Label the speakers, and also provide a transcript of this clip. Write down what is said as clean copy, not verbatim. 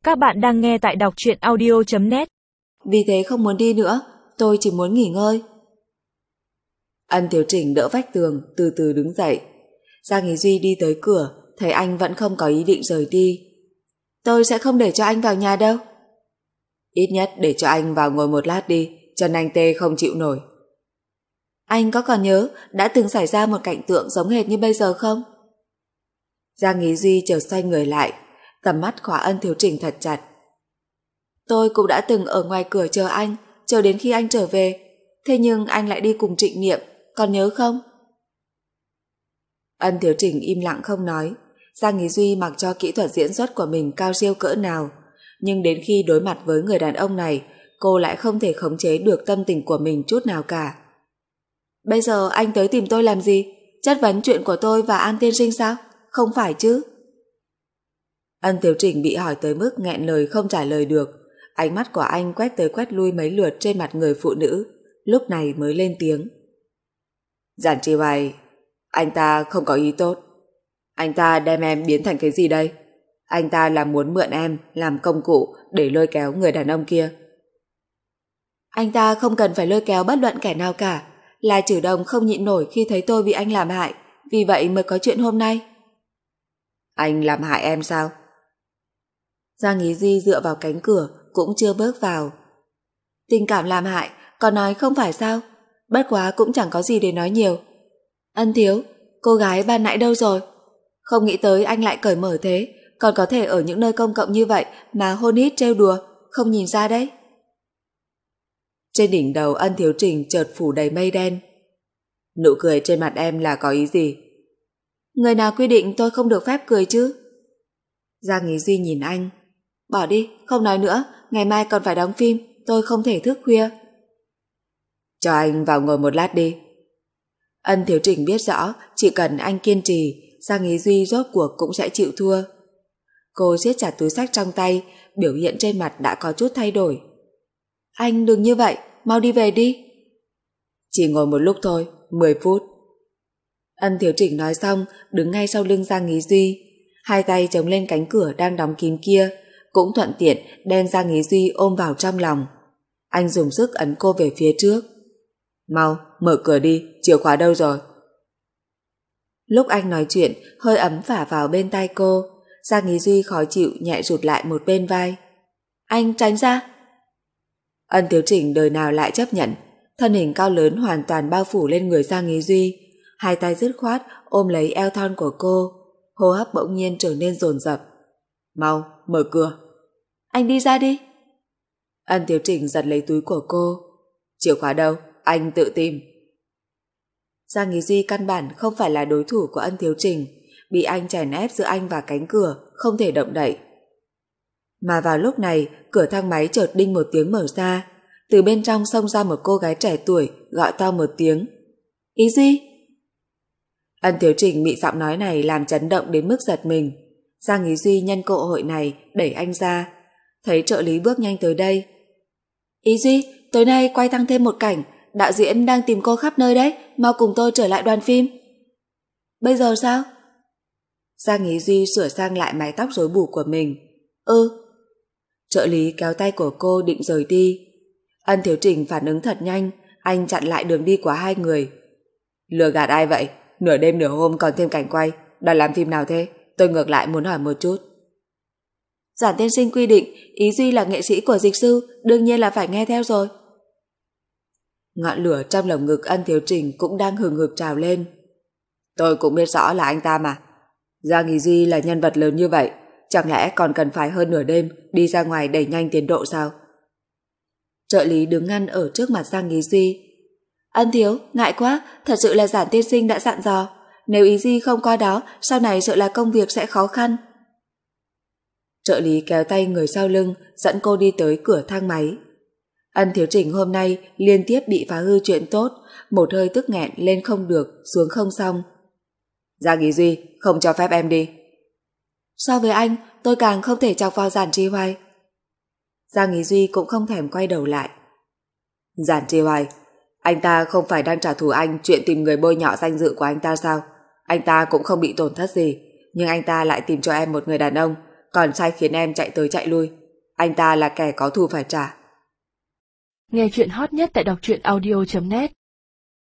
Speaker 1: Các bạn đang nghe tại đọc truyện audio.net.
Speaker 2: Vì thế không muốn đi nữa, tôi chỉ muốn nghỉ ngơi. Ân Thiếu Chỉnh đỡ vách tường, từ từ đứng dậy. Giang Ý Duy đi tới cửa, thấy anh vẫn không có ý định rời đi. Tôi sẽ không để cho anh vào nhà đâu. Ít nhất để cho anh vào ngồi một lát đi, chân anh tê không chịu nổi. Anh có còn nhớ đã từng xảy ra một cảnh tượng giống hệt như bây giờ không? Giang Ý Duy chợt xoay người lại, tầm mắt khóa Ân Thiếu Chỉnh thật chặt. Tôi cũng đã từng ở ngoài cửa chờ anh, chờ đến khi anh trở về. Thế nhưng anh lại đi cùng Trịnh Niệm, còn nhớ không? Ân Thiếu Chỉnh im lặng không nói. Giang Ý Duy mặc cho kỹ thuật diễn xuất của mình cao siêu cỡ nào, nhưng đến khi đối mặt với người đàn ông này, cô lại không thể khống chế được tâm tình của mình chút nào cả. Bây giờ anh tới tìm tôi làm gì? Chất vấn chuyện của tôi và An tiên sinh sao? Không phải chứ? Ân Thiếu Chỉnh bị hỏi tới mức nghẹn lời không trả lời được. Ánh mắt của anh quét tới quét lui mấy lượt trên mặt người phụ nữ, lúc này mới lên tiếng. Giản Chi Hoài, anh ta không có ý tốt. Anh ta đem em biến thành cái gì đây? Anh ta là muốn mượn em làm công cụ để lôi kéo người đàn ông kia. Anh ta không cần phải lôi kéo bất luận kẻ nào cả, là Trử Đồng không nhịn nổi khi thấy tôi bị anh làm hại, vì vậy mới có chuyện hôm nay. Anh làm hại em sao? Giang Ý Duy dựa vào cánh cửa, cũng chưa bước vào. Tình cảm làm hại, còn nói không phải sao? Bất quá cũng chẳng có gì để nói nhiều. Ân Thiếu, cô gái ban nãy đâu rồi? Không nghĩ tới anh lại cởi mở thế, còn có thể ở những nơi công cộng như vậy mà hôn hít trêu đùa, không nhìn ra đấy. Trên đỉnh đầu Ân Thiếu Chỉnh chợt phủ đầy mây đen. Nụ cười trên mặt em là có ý gì? Người nào quy định tôi không được phép cười chứ? Giang Ý Duy nhìn anh. Bỏ đi, không nói nữa, ngày mai còn phải đóng phim, tôi không thể thức khuya. Cho anh vào ngồi một lát đi. Ân Thiếu Chỉnh biết rõ, chỉ cần anh kiên trì, Giang Ý Duy rốt cuộc cũng sẽ chịu thua. Cô siết chặt túi xách trong tay, biểu hiện trên mặt đã có chút thay đổi. Anh đừng như vậy, mau đi về đi. Chỉ ngồi một lúc thôi, 10 phút. Ân Thiếu Chỉnh nói xong, đứng ngay sau lưng Giang Ý Duy, hai tay chống lên cánh cửa đang đóng kín kia, cũng thuận tiện đem Giang Ý Duy ôm vào trong lòng. Anh dùng sức ấn cô về phía trước. Mau, mở cửa đi, chìa khóa đâu rồi? Lúc anh nói chuyện, hơi ấm phả vào bên tai cô. Giang Ý Duy khó chịu nhẹ rụt lại một bên vai. Anh tránh ra. Ân Thiếu Chỉnh đời nào lại chấp nhận. Thân hình cao lớn hoàn toàn bao phủ lên người Giang Ý Duy, hai tay dứt khoát ôm lấy eo thon của cô, hô hấp bỗng nhiên trở nên dồn dập. Mau, mở cửa. Anh đi ra đi. Ân Thiếu Chỉnh giật lấy túi của cô. Chìa khóa đâu? Anh tự tìm. Giang Ý Duy căn bản không phải là đối thủ của Ân Thiếu Chỉnh, bị anh chèn ép giữa anh và cánh cửa, không thể động đậy. Mà vào lúc này, cửa thang máy chợt đinh một tiếng mở ra, từ bên trong xông ra một cô gái trẻ tuổi, gọi to một tiếng. Ý Duy! Ân Thiếu Chỉnh bị giọng nói này làm chấn động đến mức giật mình. Giang Ý Duy nhân cơ hội này đẩy anh ra, thấy trợ lý bước nhanh tới đây. Ý Duy, tối nay quay tăng thêm một cảnh, đạo diễn đang tìm cô khắp nơi đấy, mau cùng tôi trở lại đoàn phim. Bây giờ sao? Giang Ý Duy sửa sang lại mái tóc rối bù của mình. Trợ lý kéo tay của cô định rời đi. Ân Thiếu Chỉnh phản ứng thật nhanh, anh chặn lại đường đi của hai người. Lừa gạt ai vậy? Nửa đêm nửa hôm còn thêm cảnh quay, đoàn làm phim nào thế? Tôi ngược lại muốn hỏi một chút. Giản tiên sinh quy định, Ý Duy là nghệ sĩ của dịch sư, đương nhiên là phải nghe theo rồi. Ngọn lửa trong lồng ngực Ân Thiếu Chỉnh cũng đang hừng hực trào lên. Tôi cũng biết rõ là anh ta mà. Giang Ý Duy là nhân vật lớn như vậy, chẳng lẽ còn cần phải hơn nửa đêm đi ra ngoài đẩy nhanh tiến độ sao? Trợ lý đứng ngăn ở trước mặt Giang Ý Duy. Ân Thiếu, ngại quá, thật sự là Giản tiên sinh đã dặn dò, nếu Ý Duy không qua đó, sau này sợ là công việc sẽ khó khăn. Trợ lý kéo tay người sau lưng, dẫn cô đi tới cửa thang máy. Ân Thiếu Chỉnh hôm nay liên tiếp bị phá hư chuyện tốt, một hơi tức nghẹn lên không được, xuống không xong. Giang Ý Duy, không cho phép em đi. So với anh, tôi càng không thể chọc vào Giản Chi Hoài. Giang Ý Duy cũng không thèm quay đầu lại. Giản Chi Hoài, anh ta không phải đang trả thù anh chuyện tìm người bôi nhọ danh dự của anh ta sao? Anh ta cũng không bị tổn thất gì, nhưng anh ta lại tìm cho em một người đàn ông, còn sai khiến em chạy tới chạy lui. Anh ta là kẻ có thù phải trả.
Speaker 1: Nghe chuyện hot nhất tại đọc truyện audio.net